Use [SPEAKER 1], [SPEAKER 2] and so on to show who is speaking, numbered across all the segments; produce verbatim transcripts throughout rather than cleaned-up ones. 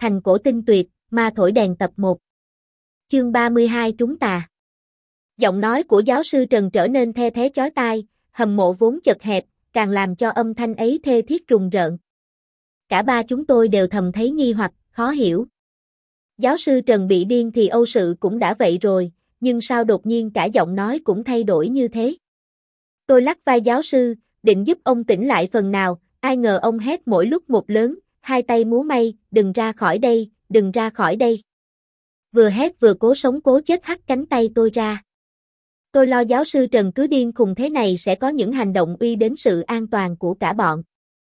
[SPEAKER 1] Thành cổ tinh tuyệt, ma thổi đèn tập một. Chương ba mươi hai trúng tà. Giọng nói của giáo sư Trần trở nên the thé chói tai, hầm mộ vốn chật hẹp, càng làm cho âm thanh ấy thê thiết rùng rợn. Cả ba chúng tôi đều thầm thấy nghi hoặc, khó hiểu. Giáo sư Trần bị điên thì âu sự cũng đã vậy rồi, nhưng sao đột nhiên cả giọng nói cũng thay đổi như thế? Tôi lắc vai giáo sư, định giúp ông tỉnh lại phần nào, ai ngờ ông hét mỗi lúc một lớn, hai tay múa may, đừng ra khỏi đây, đừng ra khỏi đây. Vừa hét vừa cố sống cố chết hất cánh tay tôi ra. Tôi lo giáo sư Trần cứ điên khùng thế này sẽ có những hành động uy đến sự an toàn của cả bọn.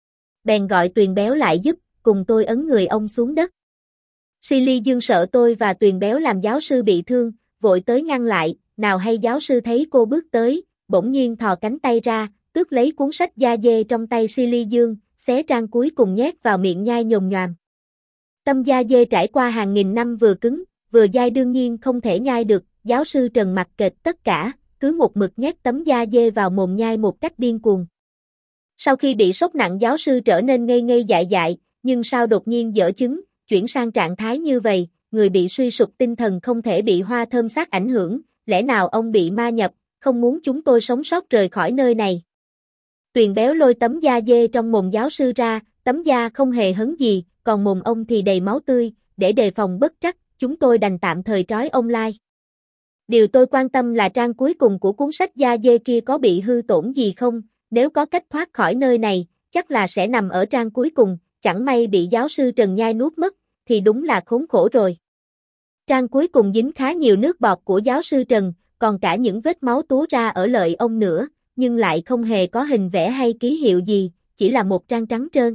[SPEAKER 1] Bèn gọi Tuyền Béo lại giúp, cùng tôi ấn người ông xuống đất. Silly Dương sợ tôi và Tuyền Béo làm giáo sư bị thương, vội tới ngăn lại, nào hay giáo sư thấy cô bước tới, bỗng nhiên thò cánh tay ra, tước lấy cuốn sách da dê trong tay Silly Dương, xé trang cuối cùng nhét vào miệng nhai nhồm nhoàm. Tâm da dê trải qua hàng nghìn năm vừa cứng, vừa dai đương nhiên không thể nhai được, giáo sư Trần mặc kệ tất cả, cứ một mực nhét tấm da dê vào mồm nhai một cách điên cuồng. Sau khi bị sốc nặng giáo sư trở nên ngây ngây dại dại, nhưng sao đột nhiên dở chứng, chuyển sang trạng thái như vậy, người bị suy sụp tinh thần không thể bị hoa thơm sát ảnh hưởng, lẽ nào ông bị ma nhập, không muốn chúng tôi sống sót rời khỏi nơi này. Tuyền Béo lôi tấm da dê trong mồm giáo sư ra, tấm da không hề hấn gì, còn mồm ông thì đầy máu tươi, để đề phòng bất trắc, chúng tôi đành tạm thời trói ông lại. Điều tôi quan tâm là trang cuối cùng của cuốn sách da dê kia có bị hư tổn gì không, nếu có cách thoát khỏi nơi này, chắc là sẽ nằm ở trang cuối cùng, chẳng may bị giáo sư Trần nhai nuốt mất, thì đúng là khốn khổ rồi. Trang cuối cùng dính khá nhiều nước bọt của giáo sư Trần, còn cả những vết máu túa ra ở lợi ông nữa, nhưng lại không hề có hình vẽ hay ký hiệu gì, chỉ là một trang trắng trơn.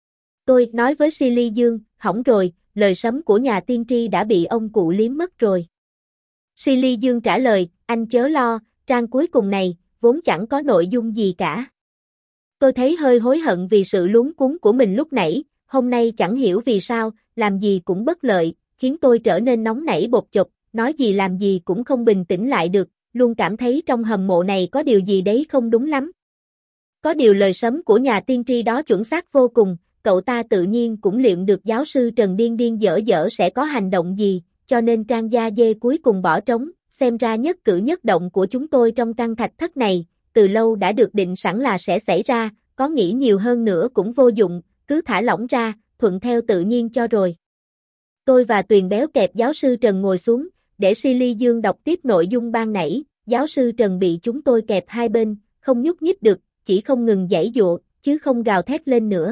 [SPEAKER 1] Tôi nói với Silly Dương, hỏng rồi, lời sấm của nhà tiên tri đã bị ông cụ liếm mất rồi. Silly Dương trả lời, anh chớ lo, trang cuối cùng này, vốn chẳng có nội dung gì cả. Tôi thấy hơi hối hận vì sự luống cuống của mình lúc nãy, hôm nay chẳng hiểu vì sao, làm gì cũng bất lợi, khiến tôi trở nên nóng nảy bột chộp, nói gì làm gì cũng không bình tĩnh lại được, luôn cảm thấy trong hầm mộ này có điều gì đấy không đúng lắm. Có điều lời sấm của nhà tiên tri đó chuẩn xác vô cùng, cậu ta tự nhiên cũng liệu được giáo sư Trần điên điên dở dở sẽ có hành động gì, cho nên trang da dê cuối cùng bỏ trống, xem ra nhất cử nhất động của chúng tôi trong căn thạch thất này, từ lâu đã được định sẵn là sẽ xảy ra, có nghĩ nhiều hơn nữa cũng vô dụng, cứ thả lỏng ra, thuận theo tự nhiên cho rồi. Tôi và Tuyền Béo kẹp giáo sư Trần ngồi xuống, để Silly Dương đọc tiếp nội dung ban nãy, giáo sư Trần bị chúng tôi kẹp hai bên, không nhúc nhích được, chỉ không ngừng giãy giụa, chứ không gào thét lên nữa.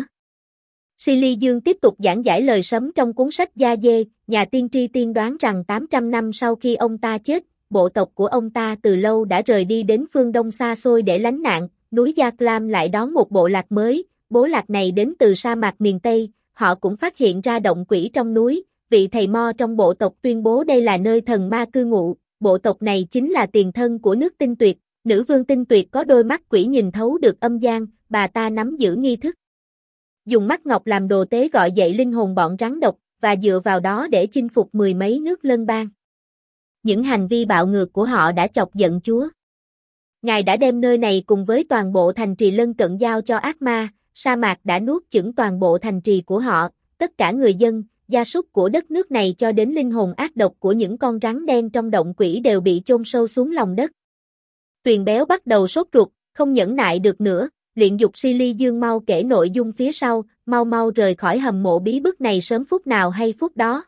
[SPEAKER 1] Silly Dương tiếp tục giảng giải lời sấm trong cuốn sách da dê, nhà tiên tri tiên đoán rằng tám trăm năm sau khi ông ta chết, bộ tộc của ông ta từ lâu đã rời đi đến phương Đông xa xôi để lánh nạn, núi Gia Clam lại đón một bộ lạc mới, bộ lạc này đến từ sa mạc miền Tây, họ cũng phát hiện ra động quỷ trong núi, vị thầy Mo trong bộ tộc tuyên bố đây là nơi thần ma cư ngụ, bộ tộc này chính là tiền thân của nước Tinh Tuyệt, nữ vương Tinh Tuyệt có đôi mắt quỷ nhìn thấu được âm gian, bà ta nắm giữ nghi thức. Dùng mắt ngọc làm đồ tế gọi dậy linh hồn bọn rắn độc, và dựa vào đó để chinh phục mười mấy nước lân bang. Những hành vi bạo ngược của họ đã chọc giận Chúa. Ngài đã đem nơi này cùng với toàn bộ thành trì lân cận giao cho ác ma, sa mạc đã nuốt chửng toàn bộ thành trì của họ, tất cả người dân, gia súc của đất nước này cho đến linh hồn ác độc của những con rắn đen trong động quỷ đều bị chôn sâu xuống lòng đất. Tuyền Béo bắt đầu sốt ruột, không nhẫn nại được nữa, liền dục Silly Dương mau kể nội dung phía sau, mau mau rời khỏi hầm mộ bí bức này sớm phút nào hay phút đó.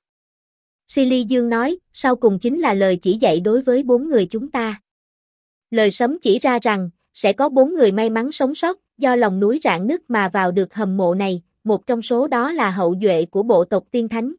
[SPEAKER 1] Silly Dương nói, sau cùng chính là lời chỉ dạy đối với bốn người chúng ta. Lời sấm chỉ ra rằng, sẽ có bốn người may mắn sống sót, do lòng núi rạn nứt mà vào được hầm mộ này, một trong số đó là hậu duệ của bộ tộc tiên thánh.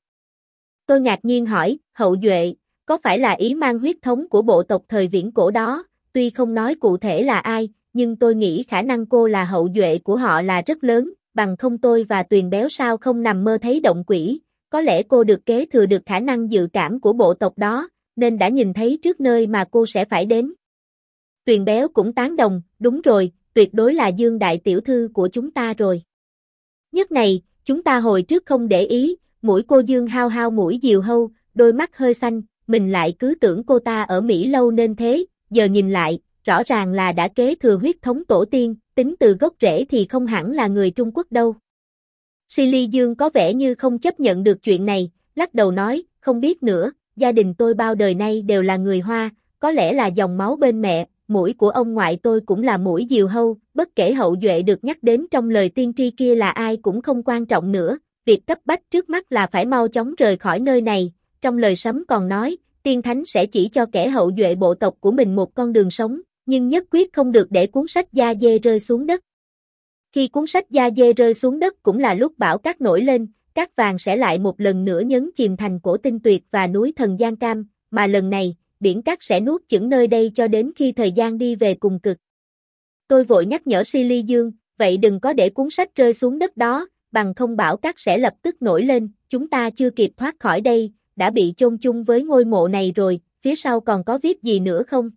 [SPEAKER 1] Tôi ngạc nhiên hỏi, hậu duệ, có phải là ý mang huyết thống của bộ tộc thời viễn cổ đó, tuy không nói cụ thể là ai, nhưng tôi nghĩ khả năng cô là hậu duệ của họ là rất lớn, bằng không tôi và Tuyền Béo sao không nằm mơ thấy động quỷ, có lẽ cô được kế thừa được khả năng dự cảm của bộ tộc đó, nên đã nhìn thấy trước nơi mà cô sẽ phải đến. Tuyền Béo cũng tán đồng, đúng rồi, tuyệt đối là Dương đại tiểu thư của chúng ta rồi. Nhất này, chúng ta hồi trước không để ý, mũi cô Dương hao hao mũi diều hâu, đôi mắt hơi xanh, mình lại cứ tưởng cô ta ở Mỹ lâu nên thế, giờ nhìn lại, rõ ràng là đã kế thừa huyết thống tổ tiên, tính từ gốc rễ thì không hẳn là người Trung Quốc đâu. Silly Dương có vẻ như không chấp nhận được chuyện này, lắc đầu nói, không biết nữa, gia đình tôi bao đời nay đều là người Hoa, có lẽ là dòng máu bên mẹ, mũi của ông ngoại tôi cũng là mũi diều hâu, bất kể hậu duệ được nhắc đến trong lời tiên tri kia là ai cũng không quan trọng nữa, việc cấp bách trước mắt là phải mau chóng rời khỏi nơi này, trong lời sấm còn nói, tiên thánh sẽ chỉ cho kẻ hậu duệ bộ tộc của mình một con đường sống, nhưng nhất quyết không được để cuốn sách Da Dê rơi xuống đất. Khi cuốn sách Da Dê rơi xuống đất cũng là lúc bão cát nổi lên, cát vàng sẽ lại một lần nữa nhấn chìm thành cổ tinh tuyệt và núi thần Giang Cam, mà lần này, biển cát sẽ nuốt chửng nơi đây cho đến khi thời gian đi về cùng cực. Tôi vội nhắc nhở Silly Dương, vậy đừng có để cuốn sách rơi xuống đất đó, bằng không bão cát sẽ lập tức nổi lên, chúng ta chưa kịp thoát khỏi đây, đã bị chôn chung với ngôi mộ này rồi, phía sau còn có viết gì nữa không?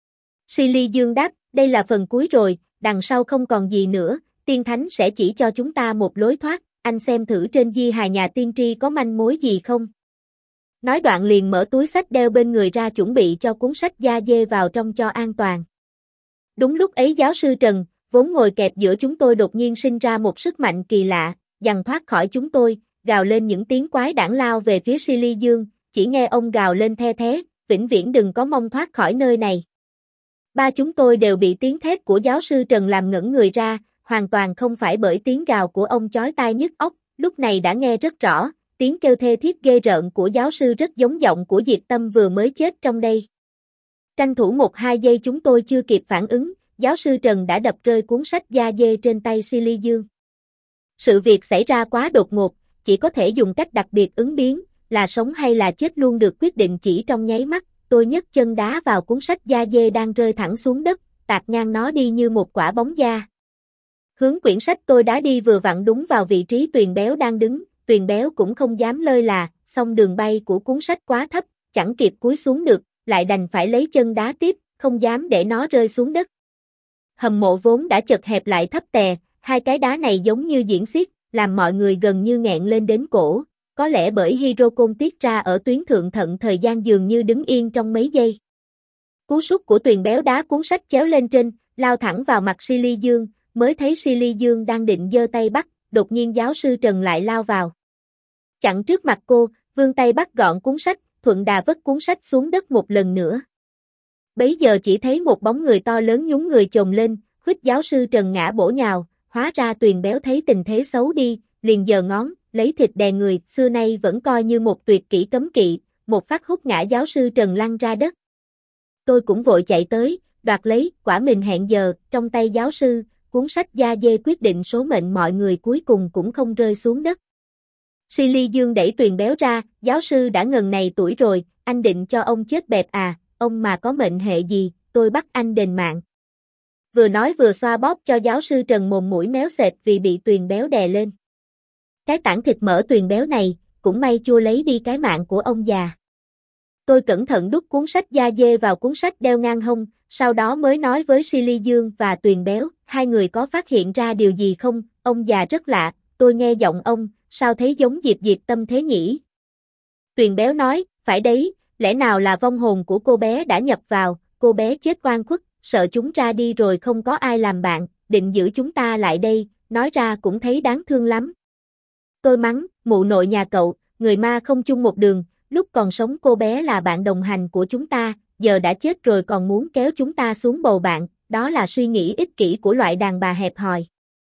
[SPEAKER 1] Silly Dương đáp, đây là phần cuối rồi, đằng sau không còn gì nữa, tiên thánh sẽ chỉ cho chúng ta một lối thoát, anh xem thử trên di hài nhà tiên tri có manh mối gì không? Nói đoạn liền mở túi sách đeo bên người ra chuẩn bị cho cuốn sách Da Dê vào trong cho an toàn. Đúng lúc ấy giáo sư Trần, vốn ngồi kẹp giữa chúng tôi đột nhiên sinh ra một sức mạnh kỳ lạ, giằng thoát khỏi chúng tôi, gào lên những tiếng quái đản lao về phía Silly Dương, chỉ nghe ông gào lên the thé, vĩnh viễn đừng có mong thoát khỏi nơi này. Ba chúng tôi đều bị tiếng thét của giáo sư Trần làm ngẩn người ra, hoàn toàn không phải bởi tiếng gào của ông chói tai nhức óc, lúc này đã nghe rất rõ, tiếng kêu thê thiết ghê rợn của giáo sư rất giống giọng của Diệt Tâm vừa mới chết trong đây. Tranh thủ một hai giây chúng tôi chưa kịp phản ứng, giáo sư Trần đã đập rơi cuốn sách Da Dê trên tay Silly Dương. Sự việc xảy ra quá đột ngột, chỉ có thể dùng cách đặc biệt ứng biến, là sống hay là chết luôn được quyết định chỉ trong nháy mắt, tôi nhấc chân đá vào cuốn sách Da Dê đang rơi thẳng xuống đất, tạt ngang nó đi như một quả bóng da. Hướng quyển sách tôi đá đi vừa vặn đúng vào vị trí Tuyền Béo đang đứng, Tuyền Béo cũng không dám lơi là, song đường bay của cuốn sách quá thấp, chẳng kịp cúi xuống được, lại đành phải lấy chân đá tiếp, không dám để nó rơi xuống đất. Hầm mộ vốn đã chật hẹp lại thấp tè, hai cái đá này giống như diễn xiếc, làm mọi người gần như nghẹn lên đến cổ, có lẽ bởi hydrocon tiết ra ở tuyến thượng thận thời gian dường như đứng yên trong mấy giây. Cú sút của Tuyền Béo đá cuốn sách chéo lên trên, lao thẳng vào mặt Silly Dương, mới thấy Silly Dương đang định giơ tay bắt, đột nhiên giáo sư Trần lại lao vào. Chặn trước mặt cô, vươn tay bắt gọn cuốn sách, thuận đà vất cuốn sách xuống đất một lần nữa. Bấy giờ chỉ thấy một bóng người to lớn nhún người chồm lên, huýt giáo sư Trần ngã bổ nhào, hóa ra Tuyền Béo thấy tình thế xấu đi, liền giơ ngón, lấy thịt đè người, xưa nay vẫn coi như một tuyệt kỹ cấm kỵ, một phát hút ngã giáo sư Trần lăn ra đất. Tôi cũng vội chạy tới, đoạt lấy, quả mình hẹn giờ, trong tay giáo sư, cuốn sách Da Dê quyết định số mệnh mọi người cuối cùng cũng không rơi xuống đất. Silly Dương đẩy Tuyền Béo ra, giáo sư đã ngần này tuổi rồi, anh định cho ông chết bẹp à, ông mà có mệnh hệ gì, tôi bắt anh đền mạng. Vừa nói vừa xoa bóp cho giáo sư Trần mồm mũi méo sệt vì bị Tuyền Béo đè lên. Cái tảng thịt mỡ Tuyền Béo này, cũng may chua lấy đi cái mạng của ông già. Tôi cẩn thận đút cuốn sách Da Dê vào cuốn sách đeo ngang hông, sau đó mới nói với Silly Dương và Tuyền Béo, hai người có phát hiện ra điều gì không, ông già rất lạ, tôi nghe giọng ông, sao thấy giống Diệp Diệt Tâm thế nhỉ? Tuyền Béo nói, phải đấy, lẽ nào là vong hồn của cô bé đã nhập vào, cô bé chết oan khuất, sợ chúng ra đi rồi không có ai làm bạn, định giữ chúng ta lại đây, nói ra cũng thấy đáng thương lắm. Tôi mắng, mụ nội nhà cậu, người ma không chung một đường, lúc còn sống cô bé là bạn đồng hành của chúng ta, giờ đã chết rồi còn muốn kéo chúng ta xuống bầu bạn, đó là suy nghĩ ích kỷ của loại đàn bà hẹp hòi.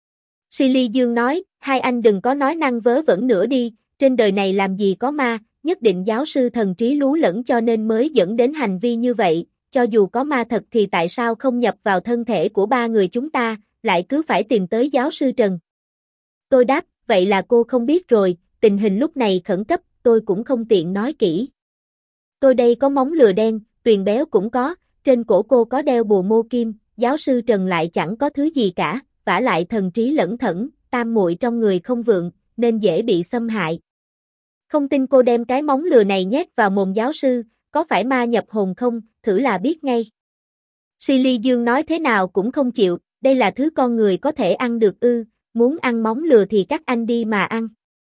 [SPEAKER 1] Silly Dương nói, hai anh đừng có nói năng vớ vẩn nữa đi, trên đời này làm gì có ma, nhất định giáo sư thần trí lú lẫn cho nên mới dẫn đến hành vi như vậy, cho dù có ma thật thì tại sao không nhập vào thân thể của ba người chúng ta, lại cứ phải tìm tới giáo sư Trần. Tôi đáp, vậy là cô không biết rồi, tình hình lúc này khẩn cấp, tôi cũng không tiện nói kỹ. Tôi đây có móng lừa đen, Tuyền Béo cũng có, trên cổ cô có đeo bùa mô kim, giáo sư Trần lại chẳng có thứ gì cả, vả lại thần trí lẫn thẩn, tam muội trong người không vượng, nên dễ bị xâm hại. Không tin cô đem cái móng lừa này nhét vào mồm giáo sư, có phải ma nhập hồn không, thử là biết ngay. Silly Dương nói thế nào cũng không chịu, đây là thứ con người có thể ăn được ư, muốn ăn móng lừa thì các anh đi mà ăn.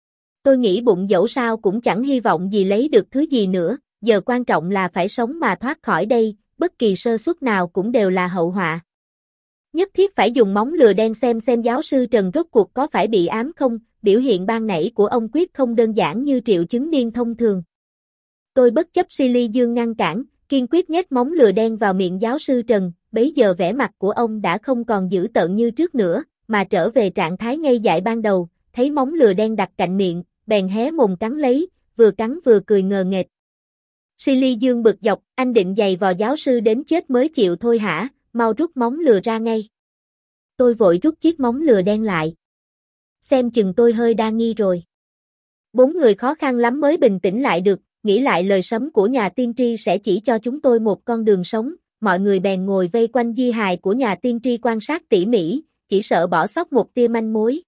[SPEAKER 1] Tôi nghĩ bụng dẫu sao cũng chẳng hy vọng gì lấy được thứ gì nữa, giờ quan trọng là phải sống mà thoát khỏi đây, bất kỳ sơ suất nào cũng đều là hậu họa. Nhất thiết phải dùng móng lừa đen xem xem giáo sư Trần rốt cuộc có phải bị ám không, biểu hiện ban nãy của ông quyết không đơn giản như triệu chứng điên thông thường. Tôi bất chấp Silly Dương ngăn cản, kiên quyết nhét móng lừa đen vào miệng giáo sư Trần, bấy giờ vẻ mặt của ông đã không còn dữ tợn như trước nữa, mà trở về trạng thái ngây dại ban đầu, thấy móng lừa đen đặt cạnh miệng, bèn hé mồm cắn lấy, vừa cắn vừa cười ngờ nghệch. Silly Dương bực dọc, anh định giày vò giáo sư đến chết mới chịu thôi hả, mau rút móng lừa ra ngay. Tôi vội rút chiếc móng lừa đen lại. Xem chừng tôi hơi đa nghi rồi. Bốn người khó khăn lắm mới bình tĩnh lại được, nghĩ lại lời sấm của nhà tiên tri sẽ chỉ cho chúng tôi một con đường sống, mọi người bèn ngồi vây quanh di hài của nhà tiên tri quan sát tỉ mỉ, chỉ sợ bỏ sót một tia manh mối.